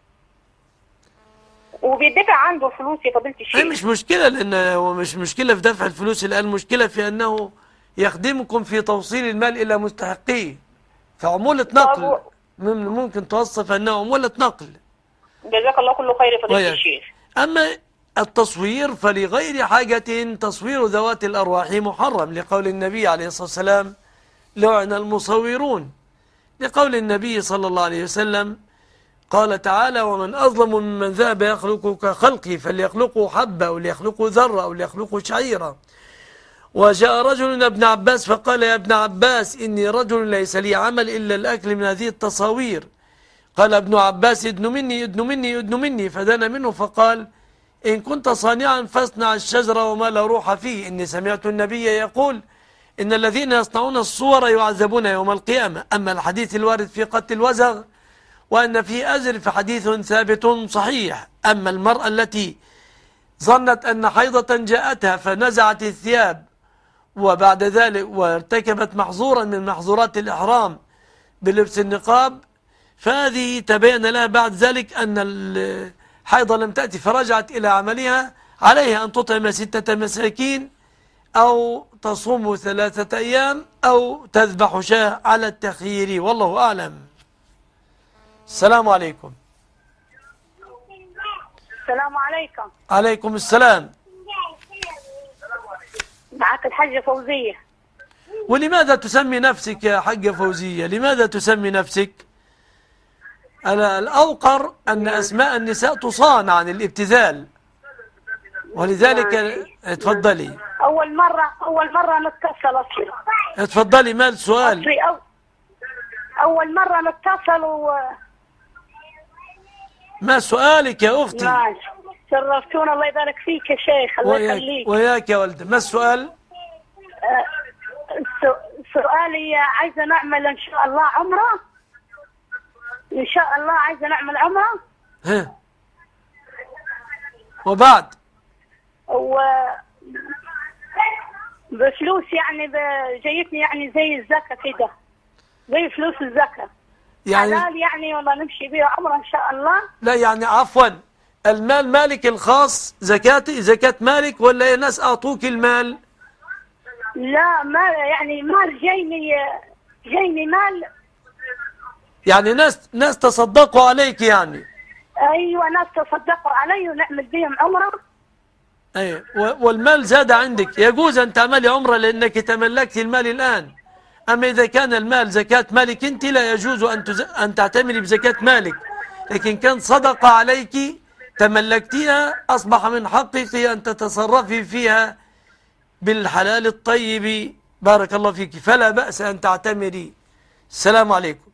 وبيدفع عنده الفلوس يا فضيلة الشيخ. مش مشكلة، لأنه مش مشكلة في دفع الفلوس الآن، مشكلة في أنه يخدمكم في توصيل المال إلى مستحقيه، فعمولة نقل ممكن توصف أنه عمولة نقل. جزاك الله كل خير يا فضيلة الشيخ. أما التصوير فلغير حاجة تصوير ذوات الأرواح محرم، لقول النبي عليه الصلاة والسلام لعن المصورون، لقول النبي صلى الله عليه وسلم قال تعالى ومن أظلم ممن ذهب يخلق كخلقي فليخلقوا حبة أو ليخلقوا ذرة أو ليخلقوا شعيرة. وجاء رجل إلى ابن عباس فقال يا ابن عباس إني رجل ليس لي عمل إلا الأكل من هذه التصاوير. قال ابن عباس ادن مني ادن مني ادن مني، فدان منه فقال إن كنت صانعا فاصنع الشجر وما لا روح فيه، إني سمعت النبي يقول إن الذين يصنعون الصور يعذبون يوم القيامة. أما الحديث الوارد في قتل الوزغ وأن فيه أجر فحديث ثابت صحيح. أما المرأة التي ظنت أن حيضة جاءتها فنزعت الثياب وبعد ذلك وارتكبت محظورا من محظورات الإحرام بلبس النقاب، فهذه تبين لها بعد ذلك أن الحيضة لم تأتي فرجعت إلى عملها، عليها أن تطعم 6 مساكين أو تصوم 3 أيام أو تذبح شاة على التخيير، والله أعلم. السلام عليكم. السلام عليكم. عليكم السلام. معك الحاجة فوزية. ولماذا تسمي نفسك يا حاجة فوزية؟ لماذا تسمي نفسك؟ الأوقر أن أسماء النساء تصان عن الابتذال، ولذلك اتفضلي. أول مرة نتصل أصلي. اتفضلي، ما السؤال؟ أول مرة نتصل ما سؤالك يا أختي؟ ماشي، شرفتونا الله يبارك فيك يا شيخ، الله يخليك. وياك يا ولد. ما السؤال؟ سؤالي عايزة نعمل إن شاء الله عمرة، إن شاء الله عايزة نعمل عمرة. ها وبعد بفلوس يعني جايتني يعني زي الزكاة كده، زي فلوس الزكاة يعني حلال يعني، والله نمشي بيها عمرة إن شاء الله. لا يعني عفوا، المال مالك الخاص زكاة مالك ولا ناس أعطوك المال؟ لا مال يعني مال جايني مال يعني ناس تصدقوا عليك يعني. أيوة ناس تصدقوا علي ونعمل بيهم عمرة. أيوة والمال زاد عندك، يجوز أن تعملي عمرة لأنك تملكت المال الآن. أما إذا كان المال زكاة مالك أنت لا يجوز أن تعتمري بزكاة مالك، لكن كان صدقة عليك تملكتيها أصبح من حقك أن تتصرفي فيها بالحلال الطيب، بارك الله فيك، فلا بأس أن تعتمري. السلام عليكم.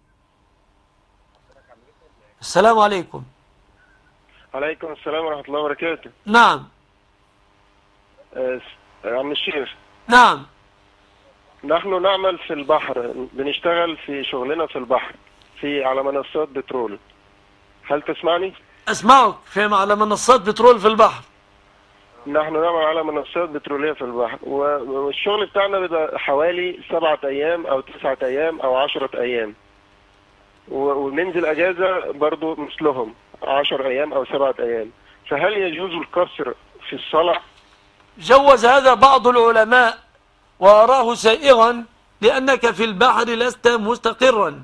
السلام عليكم. عليكم السلام ورحمة الله وبركاته. نعم. عم الشيخ. نعم. نحن نعمل في البحر، بنشتغل في شغلنا في البحر على منصات بترول. هل تسمعني؟ أسمعك. على منصات بترول في البحر. نحن نعمل على منصات بترولية في البحر، والشغل بتاعنا بيبقى حوالي 7 أيام أو 9 أيام أو 10 أيام، وننزل أجازة برضو مثلهم 10 أيام أو 7 أيام. فهل يجوز القصر في الصلاة؟ جوز هذا بعض العلماء وأراه سائغا، لأنك في البحر لست مستقرا،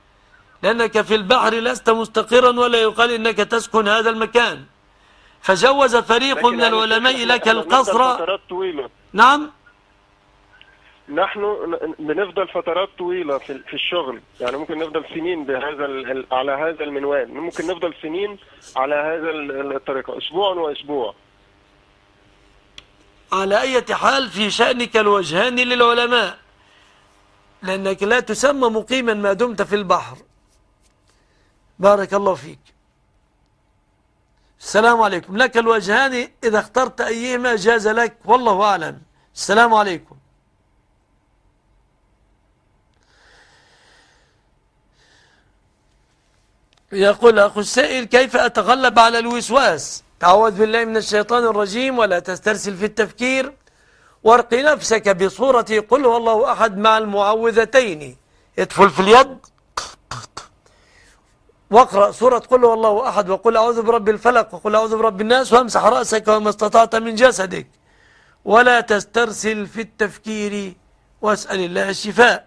ولا يقال إنك تسكن هذا المكان، فجوز فريق من العلماء لك القصر. فترات طويلة. نعم. نحن بنفضل فترات طويلة في الشغل، يعني ممكن نفضل سنين على هذا المنوال، ممكن نفضل سنين على هذا الطريقة، أسبوع وأسبوع. على أي حال في شأنك الوجهان للعلماء، لأنك لا تسمى مقيما ما دمت في البحر. بارك الله فيك. السلام عليكم. لك الوجهان، إذا اخترت أيهما جاز لك، والله أعلم. السلام عليكم. يقول أخو السائل كيف أتغلب على الوسواس تعوذ بالله من الشيطان الرجيم ولا تسترسل في التفكير، وارق نفسك بصورة قل هو الله أحد مع المعوذتين، ادفل في اليد واقرأ سورة قل هو الله أحد وقل أعوذ برب الفلق وقل أعوذ برب الناس، وامسح رأسك وما استطعت من جسدك، ولا تسترسل في التفكير واسأل الله الشفاء.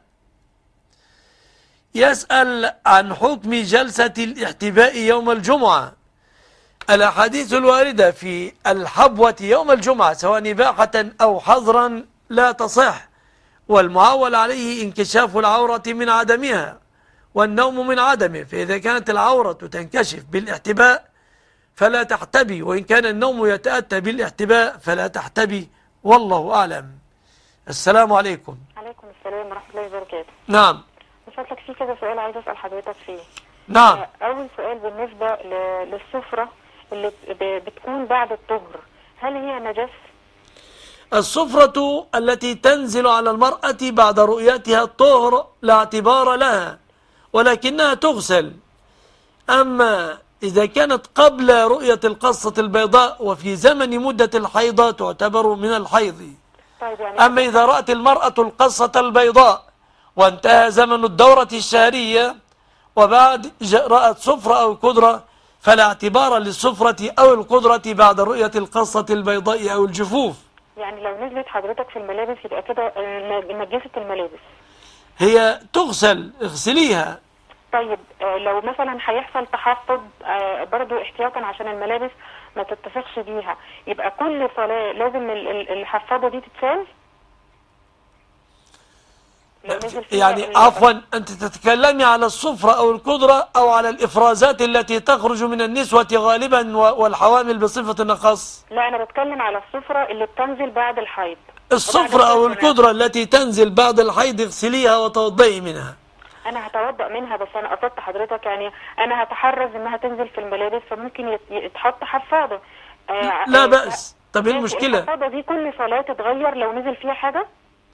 يسأل عن حكم جلسة الاحتباء يوم الجمعة. الأحاديث الواردة في الحبوة يوم الجمعة سواء نباحة أو حظرا لا تصح، والمعول عليه انكشاف العورة من عدمها والنوم من عدمه، فإذا كانت العورة تنكشف بالاحتباء فلا تحتبي، وإن كان النوم يتأتى بالاحتباء فلا تحتبي، والله أعلم. السلام عليكم. عليكم السلام ورحمة الله وبركاته. نعم. مش لك في كذا سؤال عايز أسأل حضرتك فيه. نعم. أول سؤال بالنسبة للسفرة اللي بتكون بعد الطهر، هل هي نجس؟ السفرة التي تنزل على المرأة بعد رؤيتها الطهر لا اعتبار لها، ولكنها تغسل. أما إذا كانت قبل رؤية القصة البيضاء وفي زمن مدة الحيضة تعتبر من الحيض. طيب يعني أما إذا رأت المرأة القصة البيضاء وانتهى زمن الدورة الشهرية وبعد رأت صفرة أو قدرة فلا اعتبار للصفرة أو القدرة بعد رؤية القصة البيضاء أو الجفوف. يعني لو نزلت حضرتك في الملابس يبقى كده نجست الملابس. هي تغسل، اغسليها. طيب لو مثلا هيحصل تحفظ برضو احتياطا عشان الملابس ما تتفقش بيها، يبقى كل صلاة لازم الحفاضة دي تتشال؟ يعني عفوا أنت تتكلمي على الصفرة أو القدرة أو على الإفرازات التي تخرج من النسوة غالبا والحوامل بصفة أخص؟ لا أنا بتكلم على الصفرة اللي بتنزل بعد الحيض. الصفرة أو القدرة التي تنزل بعد الحيض اغسليها وتوضئي منها. أنا هتوضأ منها، بس أنا قصدت حضرتك يعني أنا هتحرز إنها تنزل في الملابس فممكن يتحط حفاضة. لا بأس. طب إيه المشكلة؟ الحفاضة دي كل صلاة تتغير لو نزل فيها حاجة؟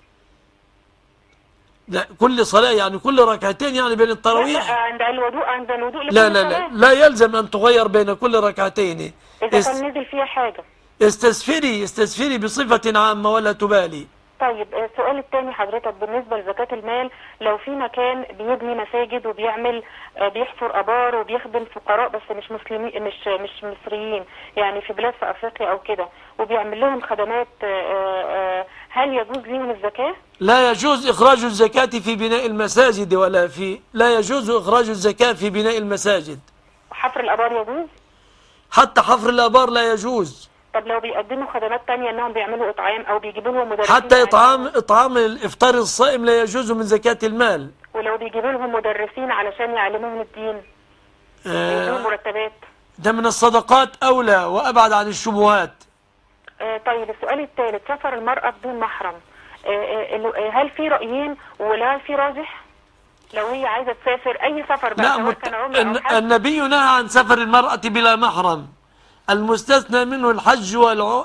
لا كل صلاة يعني كل ركعتين يعني بين التراويح؟ لا عند الوضوء لا يلزم أن تغير بين كل ركعتين. إذا كان نزل فيها حاجة استسفري بصفة عامة ولا تبالي. طيب السؤال الثاني حضرتك بالنسبة لزكاة المال، لو في مكان بيبني مساجد وبيعمل بيحفر آبار وبيخدم فقراء بس مش مسلمين مش مصريين، يعني في بلاد في أفريقيا أو كده، وبيعمل لهم خدمات، هل يجوز لهم الزكاة؟ لا يجوز إخراج الزكاة في بناء المساجد لا يجوز إخراج الزكاة في بناء المساجد. حفر الآبار يجوز؟ حتى حفر الآبار لا يجوز. طب لو بيقدموا خدمات تانية انهم بيعملوا اطعام او بيجيبوا لهم مدرسين، حتى اطعام الافطار الصائم لا يجوز من زكاة المال. ولو بيجيبوا لهم مدرسين علشان يعلموهم الدين يدوهم مرتبات، ده من الصدقات اولى وابعد عن الشبهات. طيب السؤال الثالث، سفر المرأة بدون محرم، هل في رأيين ولا في راجح؟ لو هي عايزة تسافر اي سفر بقى سواء كان عمرة او حج. النبي نهى عن سفر المرأة بلا محرم، المستثنى منه الحج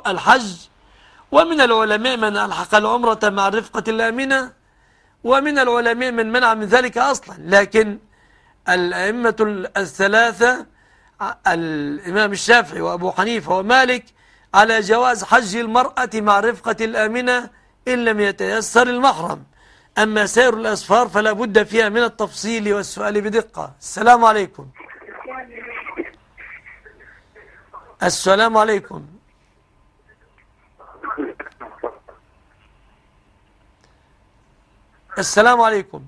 ومن العلماء من ألحق العمرة مع الرفقة الآمنة، ومن العلماء من منع من ذلك أصلا، لكن الأئمة الثلاثة الإمام الشافعي وأبو حنيفة ومالك على جواز حج المرأة مع الرفقة الآمنة إن لم يتيسر المحرم. أما سائر الأسفار فلا بد فيها من التفصيل والسؤال بدقة. السلام عليكم. السلام عليكم. السلام عليكم.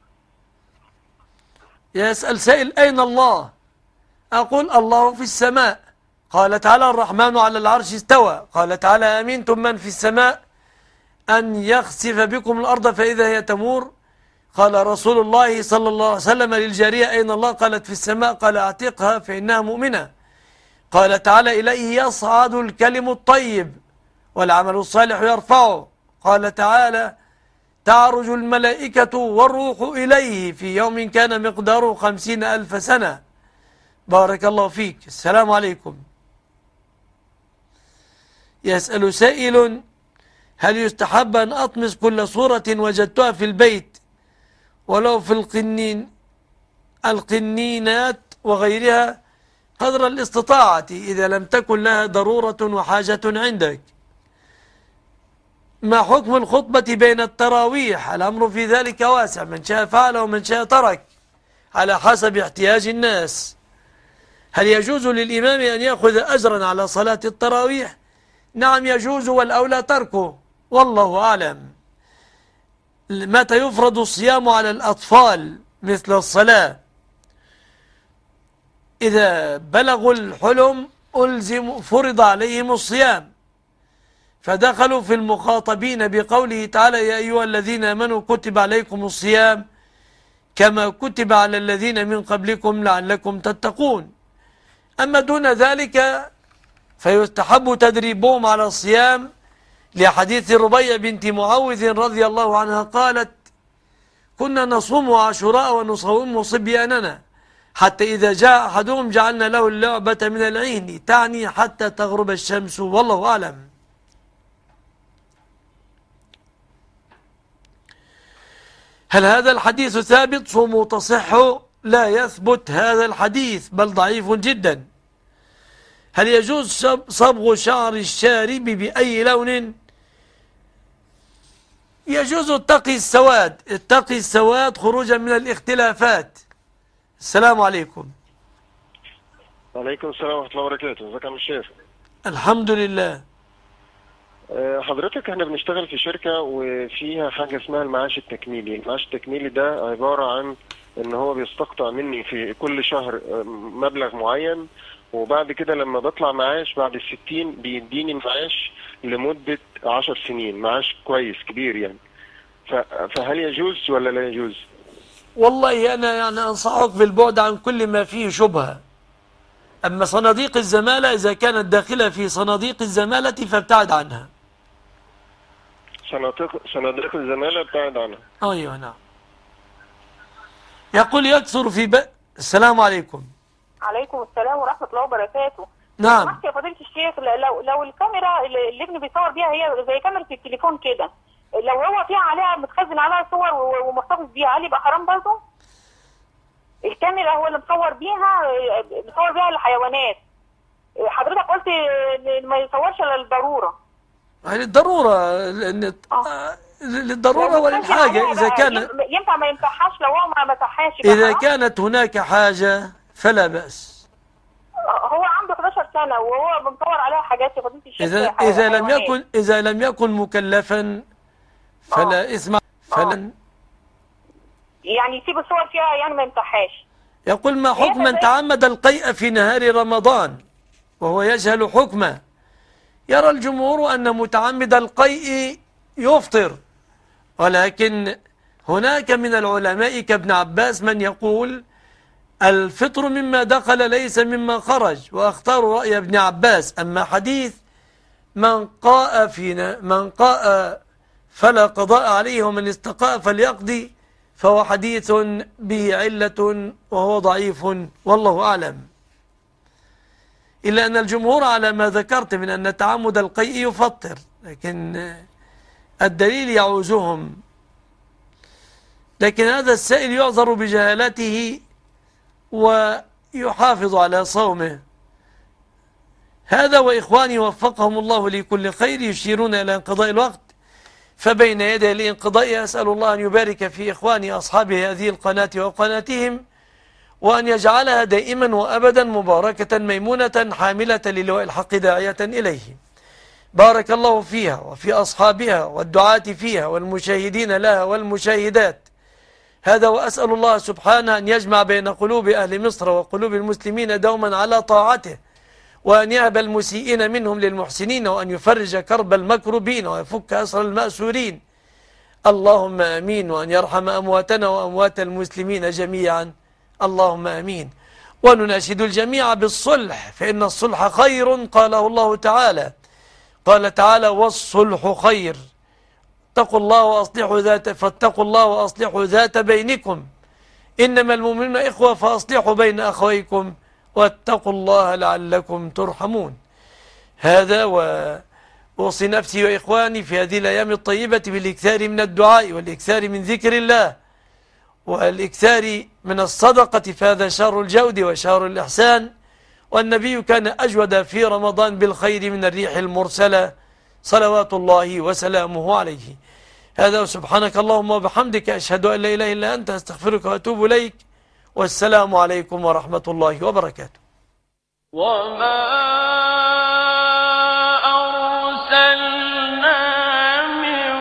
يسأل سائل أين الله؟ أقول الله في السماء. قال تعالى الرحمن على العرش استوى. قال تعالى أمنتم من في السماء أن يخسف بكم الأرض فإذا هي تمور. قال رسول الله صلى الله عليه وسلم للجارية أين الله؟ قالت في السماء. قال أعتقها فإنها مؤمنة. قال تعالى إليه يصعد الكلم الطيب والعمل الصالح يرفعه. قال تعالى تعرج الملائكة والروح إليه في يوم كان مقداره 50,000 سنة. بارك الله فيك. السلام عليكم. يسأل سائل هل يستحب أن أطمس كل صورة وجدتها في البيت ولو في القنينات وغيرها قدر الاستطاعة إذا لم تكن لها ضرورة وحاجة عندك. ما حكم الخطبة بين التراويح؟ الأمر في ذلك واسع، من شاء فعل ومن شاء ترك على حسب احتياج الناس. هل يجوز للإمام أن يأخذ أجرا على صلاة التراويح؟ نعم يجوز، والأولى تركه، والله أعلم. متى يفرض الصيام على الأطفال مثل الصلاة؟ إذا بلغوا الحلم فرض عليهم الصيام، فدخلوا في المخاطبين بقوله تعالى: يا أيها الذين آمنوا كتب عليكم الصيام كما كتب على الذين من قبلكم لعلكم تتقون. أما دون ذلك فيستحب تدريبهم على الصيام، لحديث ربيع بنت معوذ رضي الله عنها قالت: كنا نصوم عاشوراء ونصوم صبياننا حتى إذا جاء أحدهم جعلنا له اللعبة من العين، تعني حتى تغرب الشمس، والله أعلم. هل هذا الحديث ثابت؟ صوموا تصح. لا يثبت هذا الحديث، بل ضعيف جدا. هل يجوز صبغ شعر الشارب بأي لون؟ يجوز اتقي السواد، اتقي السواد خروجا من الاختلافات. السلام عليكم. وعليكم السلام ورحمة الله وبركاته. ازيك يا عم الشيخ؟ الحمد لله. حضرتك احنا بنشتغل في شركة وفيها حاجة اسمها المعاش التكميلي. المعاش التكميلي ده عبارة عن ان هو بيستقطع مني في كل شهر مبلغ معين، وبعد كده لما بطلع معاش بعد 60 بيديني معاش لمدة 10 سنين، معاش كويس كبير يعني. فهل يجوز ولا لا يجوز؟ والله أنا يعني أنصحك بالبعد عن كل ما فيه شبهة. أما صناديق الزمالة إذا كانت داخلة في صناديق الزمالة فابتعد عنها. صناديق الزمالة ابتعد عنها. أيوة نعم. يقول يكثر في السلام عليكم. عليكم السلام ورحمة الله وبركاته. نعم. سمحت يا فضيلة الشيخ، لو الكاميرا اللي ابني بيصور بيها هي زي كاميرا التليفون كده، لو هو فيها عليها متخزن عليها صور ومحتفظ بيها، هل يبقى حرام برضه؟ الكاميرا هو اللي مصور بيها الحيوانات. حضرتك قلت ما يصورش الا للضروره. يعني الضروره للضروره وللحاجه. اذا كان ينفع ما يمسحهاش، لو هو ما مسحهاش اذا كانت هناك حاجه فلا باس. هو عنده 11 سنه وهو مصور عليها حاجات يا فضيله الشيخ. اذا لم يكن مكلفا فلا اثم. يعني يسيب الصور فيها، يعني ما يمسحهاش. يقول: ما حكم من تعمد القيء في نهار رمضان وهو يجهل حكمه؟ يرى الجمهور أن متعمد القيء يفطر، ولكن هناك من العلماء كابن عباس من يقول الفطر مما دخل ليس مما خرج، واختار رأي ابن عباس. أما حديث من قاء فلا قضاء عليه ومن استقاء فليقضي، فهو حديث به علة وهو ضعيف، والله أعلم. إلا أن الجمهور على ما ذكرت من أن تعمد القيء يفطر، لكن الدليل يعوزهم. لكن هذا السائل يعذر بجهالته ويحافظ على صومه. هذا وإخواني وفقهم الله لكل خير يشيرون إلى انقضاء الوقت، فبين يدي الانقضاء أسأل الله أن يبارك في إخواني أصحاب هذه القناة وقناتهم، وأن يجعلها دائما وأبدا مباركة ميمونة حاملة للواء الحق داعية إليه. بارك الله فيها وفي أصحابها والدعاة فيها والمشاهدين لها والمشاهدات. هذا وأسأل الله سبحانه أن يجمع بين قلوب أهل مصر وقلوب المسلمين دوما على طاعته، وأن يهب المسيئين منهم للمحسنين، وأن يفرج كرب المكروبين ويفك أسر المأسورين. اللهم آمين. وأن يرحم أمواتنا وأموات المسلمين جميعا، اللهم آمين. ونناشد الجميع بالصلح، فإن الصلح خير قاله الله تعالى. قال تعالى: والصلح خير. فاتقوا الله وأصلحوا ذات بينكم، إنما المؤمنون إخوة فأصلحوا بين أخويكم واتقوا الله لعلكم ترحمون. هذا وأوصي نفسي وإخواني في هذه الأيام الطيبة بالإكثار من الدعاء والإكثار من ذكر الله والإكثار من الصدقة، فهذا شهر الجود وشهر الإحسان، والنبي كان أجود في رمضان بالخير من الريح المرسلة صلوات الله وسلامه عليه. هذا سبحانك اللهم وبحمدك أشهد أن لا إله إلا أنت أستغفرك وأتوب إليك، والسلام عليكم ورحمة الله وبركاته. وما أرسلنا من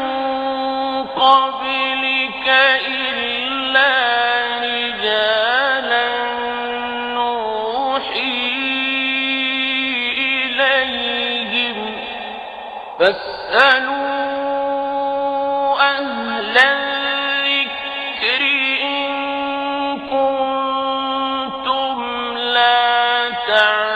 قبلك إلا رجالا نوحي إليهم فاسألوا أهل الذكر إن كنتم لا تعلمون.